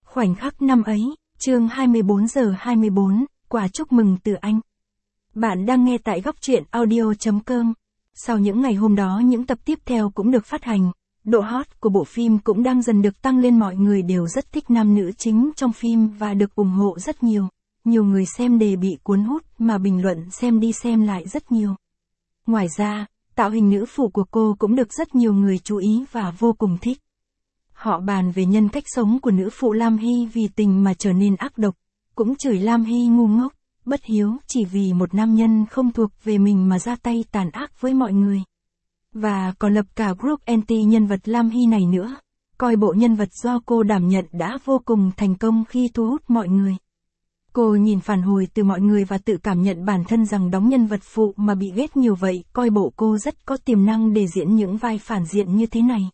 Khoảnh khắc năm ấy, chương 24:24, quà chúc mừng từ anh. Bạn đang nghe tại góc truyện audio.com. Sau những ngày hôm đó những tập tiếp theo cũng được phát hành, độ hot của bộ phim cũng đang dần được tăng lên, mọi người đều rất thích nam nữ chính trong phim và được ủng hộ rất nhiều. Nhiều người xem đề bị cuốn hút mà bình luận xem đi xem lại rất nhiều. Ngoài ra, tạo hình nữ phụ của cô cũng được rất nhiều người chú ý và vô cùng thích. Họ bàn về nhân cách sống của nữ phụ Lam Hy vì tình mà trở nên ác độc, cũng chửi Lam Hy ngu ngốc, bất hiếu chỉ vì một nam nhân không thuộc về mình mà ra tay tàn ác với mọi người. Và còn lập cả group anti nhân vật Lam Hy này nữa, coi bộ nhân vật do cô đảm nhận đã vô cùng thành công khi thu hút mọi người. Cô nhìn phản hồi từ mọi người và tự cảm nhận bản thân rằng đóng nhân vật phụ mà bị ghét nhiều vậy, coi bộ cô rất có tiềm năng để diễn những vai phản diện như thế này.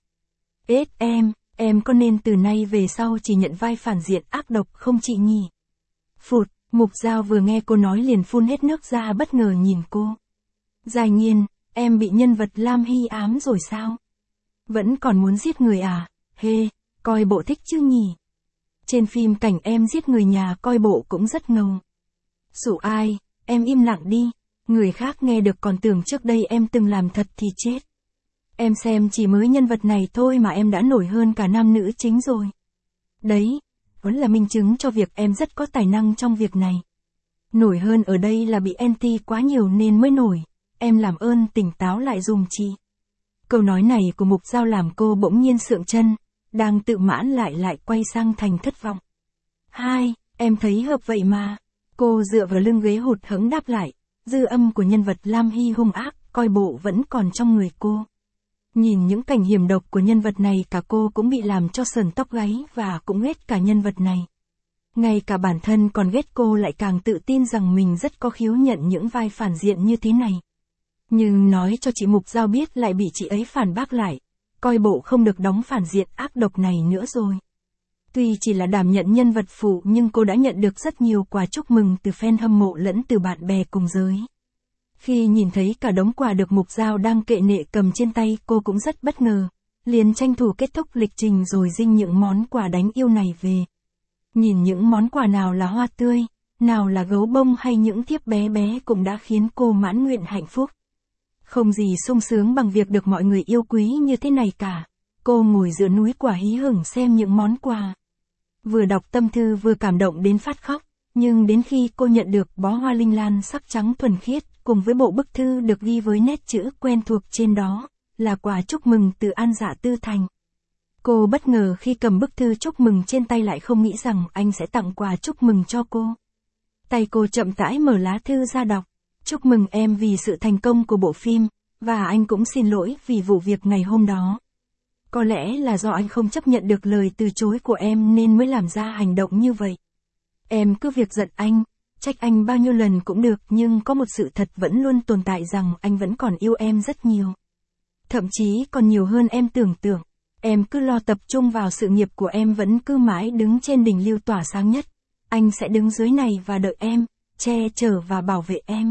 Em có nên từ nay về sau chỉ nhận vai phản diện ác độc không chị nhỉ? Phụt, Mục Dao vừa nghe cô nói liền phun hết nước ra, bất ngờ nhìn cô. Dài Nhiên, em bị nhân vật Lam Hy ám rồi sao? Vẫn còn muốn giết người à? Hê, coi bộ thích chứ nhỉ? Trên phim cảnh em giết người nhà coi bộ cũng rất ngầu. Sủ ai, em im lặng đi, người khác nghe được còn tưởng trước đây em từng làm thật thì chết. Em xem chỉ mới nhân vật này thôi mà em đã nổi hơn cả nam nữ chính rồi. Đấy, vẫn là minh chứng cho việc em rất có tài năng trong việc này. Nổi hơn ở đây là bị anti quá nhiều nên mới nổi, em làm ơn tỉnh táo lại dùm chị. Câu nói này của Mục Dao làm cô bỗng nhiên sượng chân, đang tự mãn lại quay sang thành thất vọng. Hai, em thấy hợp vậy mà. Cô dựa vào lưng ghế hụt hẫng đáp lại, dư âm của nhân vật Lam Hy hung ác, coi bộ vẫn còn trong người cô. Nhìn những cảnh hiểm độc của nhân vật này cả cô cũng bị làm cho sờn tóc gáy và cũng ghét cả nhân vật này. Ngay cả bản thân còn ghét cô lại càng tự tin rằng mình rất có khiếu nhận những vai phản diện như thế này. Nhưng nói cho chị Mục Dao biết lại bị chị ấy phản bác lại, coi bộ không được đóng phản diện ác độc này nữa rồi. Tuy chỉ là đảm nhận nhân vật phụ nhưng cô đã nhận được rất nhiều quà chúc mừng từ fan hâm mộ lẫn từ bạn bè cùng giới. Khi nhìn thấy cả đống quà được Mục Dao đang kệ nệ cầm trên tay, cô cũng rất bất ngờ, liền tranh thủ kết thúc lịch trình rồi dinh những món quà đáng yêu này về. Nhìn những món quà nào là hoa tươi, nào là gấu bông hay những thiếp bé bé cũng đã khiến cô mãn nguyện hạnh phúc. Không gì sung sướng bằng việc được mọi người yêu quý như thế này cả. Cô ngồi giữa núi quả hí hửng xem những món quà. Vừa đọc tâm thư vừa cảm động đến phát khóc, nhưng đến khi cô nhận được bó hoa linh lan sắc trắng thuần khiết, cùng với bộ bức thư được ghi với nét chữ quen thuộc trên đó, là quà chúc mừng từ An Dạ Tư Thành. Cô bất ngờ khi cầm bức thư chúc mừng trên tay, lại không nghĩ rằng anh sẽ tặng quà chúc mừng cho cô. Tay cô chậm rãi mở lá thư ra đọc. Chúc mừng em vì sự thành công của bộ phim, và anh cũng xin lỗi vì vụ việc ngày hôm đó. Có lẽ là do anh không chấp nhận được lời từ chối của em nên mới làm ra hành động như vậy. Em cứ việc giận anh, trách anh bao nhiêu lần cũng được, nhưng có một sự thật vẫn luôn tồn tại rằng anh vẫn còn yêu em rất nhiều. Thậm chí còn nhiều hơn em tưởng tượng. Em cứ lo tập trung vào sự nghiệp của em, vẫn cứ mãi đứng trên đỉnh lưu tỏa sáng nhất. Anh sẽ đứng dưới này và đợi em, che chở và bảo vệ em.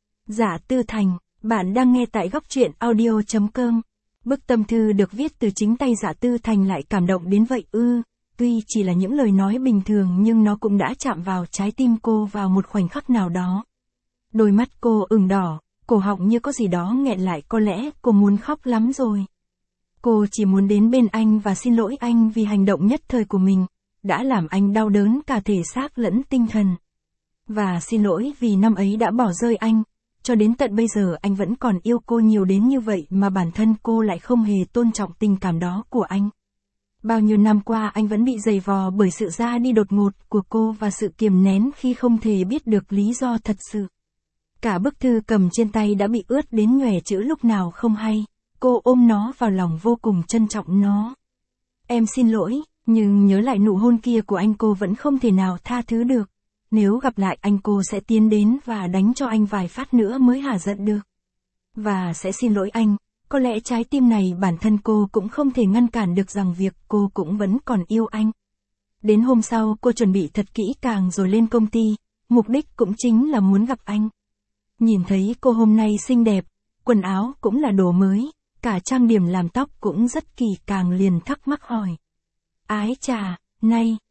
Dạ Tư Thành, bạn đang nghe tại góc truyện audio.com. Bức tâm thư được viết từ chính tay Dạ Tư Thành lại cảm động đến vậy ư. Tuy chỉ là những lời nói bình thường nhưng nó cũng đã chạm vào trái tim cô vào một khoảnh khắc nào đó. Đôi mắt cô ửng đỏ, cổ họng như có gì đó nghẹn lại, có lẽ cô muốn khóc lắm rồi. Cô chỉ muốn đến bên anh và xin lỗi anh vì hành động nhất thời của mình, đã làm anh đau đớn cả thể xác lẫn tinh thần. Và xin lỗi vì năm ấy đã bỏ rơi anh, cho đến tận bây giờ anh vẫn còn yêu cô nhiều đến như vậy mà bản thân cô lại không hề tôn trọng tình cảm đó của anh. Bao nhiêu năm qua anh vẫn bị dày vò bởi sự ra đi đột ngột của cô và sự kiềm nén khi không thể biết được lý do thật sự. Cả bức thư cầm trên tay đã bị ướt đến nhòe chữ lúc nào không hay, cô ôm nó vào lòng vô cùng trân trọng nó. Em xin lỗi, nhưng nhớ lại nụ hôn kia của anh cô vẫn không thể nào tha thứ được. Nếu gặp lại anh cô sẽ tiến đến và đánh cho anh vài phát nữa mới hả giận được. Và sẽ xin lỗi anh, có lẽ trái tim này bản thân cô cũng không thể ngăn cản được rằng việc cô cũng vẫn còn yêu anh. Đến hôm sau cô chuẩn bị thật kỹ càng rồi lên công ty, mục đích cũng chính là muốn gặp anh. Nhìn thấy cô hôm nay xinh đẹp, quần áo cũng là đồ mới, cả trang điểm làm tóc cũng rất kỳ càng, liền thắc mắc hỏi. Ái chà, nay,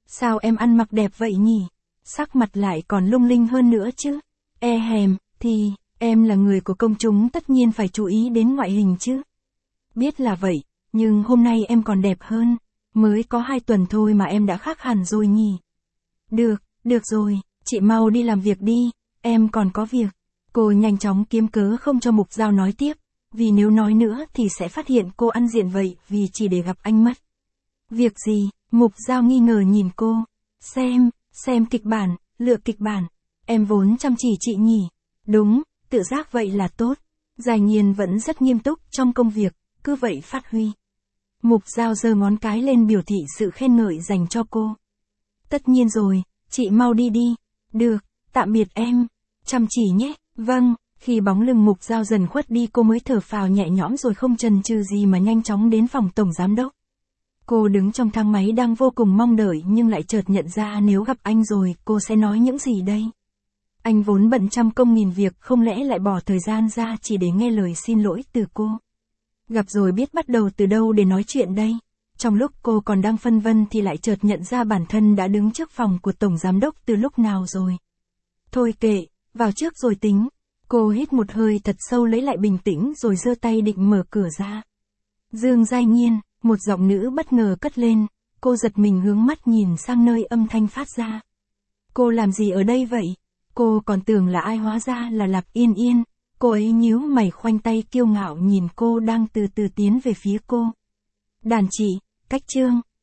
Sao em ăn mặc đẹp vậy nhỉ? Sắc mặt lại còn lung linh hơn nữa chứ. Thì, em là người của công chúng tất nhiên phải chú ý đến ngoại hình chứ. Biết là vậy, nhưng hôm nay em còn đẹp hơn. Mới có 2 tuần thôi mà em đã khác hẳn rồi nhỉ. Được rồi, chị mau đi làm việc đi, em còn có việc. Cô nhanh chóng kiếm cớ không cho Mục Giao nói tiếp, vì nếu nói nữa thì sẽ phát hiện cô ăn diện vậy vì chỉ để gặp anh mất. Việc gì? Mục Giao nghi ngờ nhìn cô. Xem kịch bản, lựa kịch bản. Em vốn chăm chỉ chị nhỉ. Đúng, tự giác vậy là tốt. Giải Nghiên vẫn rất nghiêm túc trong công việc, cứ vậy phát huy. Mục Giao giơ ngón cái lên biểu thị sự khen ngợi dành cho cô. Tất nhiên rồi, chị mau đi đi. Được, tạm biệt em. Chăm chỉ nhé. Vâng, khi bóng lưng Mục Giao dần khuất đi cô mới thở phào nhẹ nhõm rồi không chần chừ gì mà nhanh chóng đến phòng tổng giám đốc. Cô đứng trong thang máy đang vô cùng mong đợi nhưng lại chợt nhận ra nếu gặp anh rồi cô sẽ nói những gì đây. Anh vốn bận trăm công nghìn việc không lẽ lại bỏ thời gian ra chỉ để nghe lời xin lỗi từ cô. Gặp rồi biết bắt đầu từ đâu để nói chuyện đây. Trong lúc cô còn đang phân vân thì lại chợt nhận ra bản thân đã đứng trước phòng của tổng giám đốc từ lúc nào rồi. Thôi kệ, vào trước rồi tính. Cô hít một hơi thật sâu lấy lại bình tĩnh rồi giơ tay định mở cửa ra. Dương Giai Nghiên, một giọng nữ bất ngờ cất lên, cô giật mình hướng mắt nhìn sang nơi âm thanh phát ra. Cô làm gì ở đây vậy? Cô còn tưởng là ai hóa ra là Lạc Yên Yên. Cô ấy nhíu mày khoanh tay kiêu ngạo nhìn cô đang từ từ tiến về phía cô. Đàn chị, cách chương.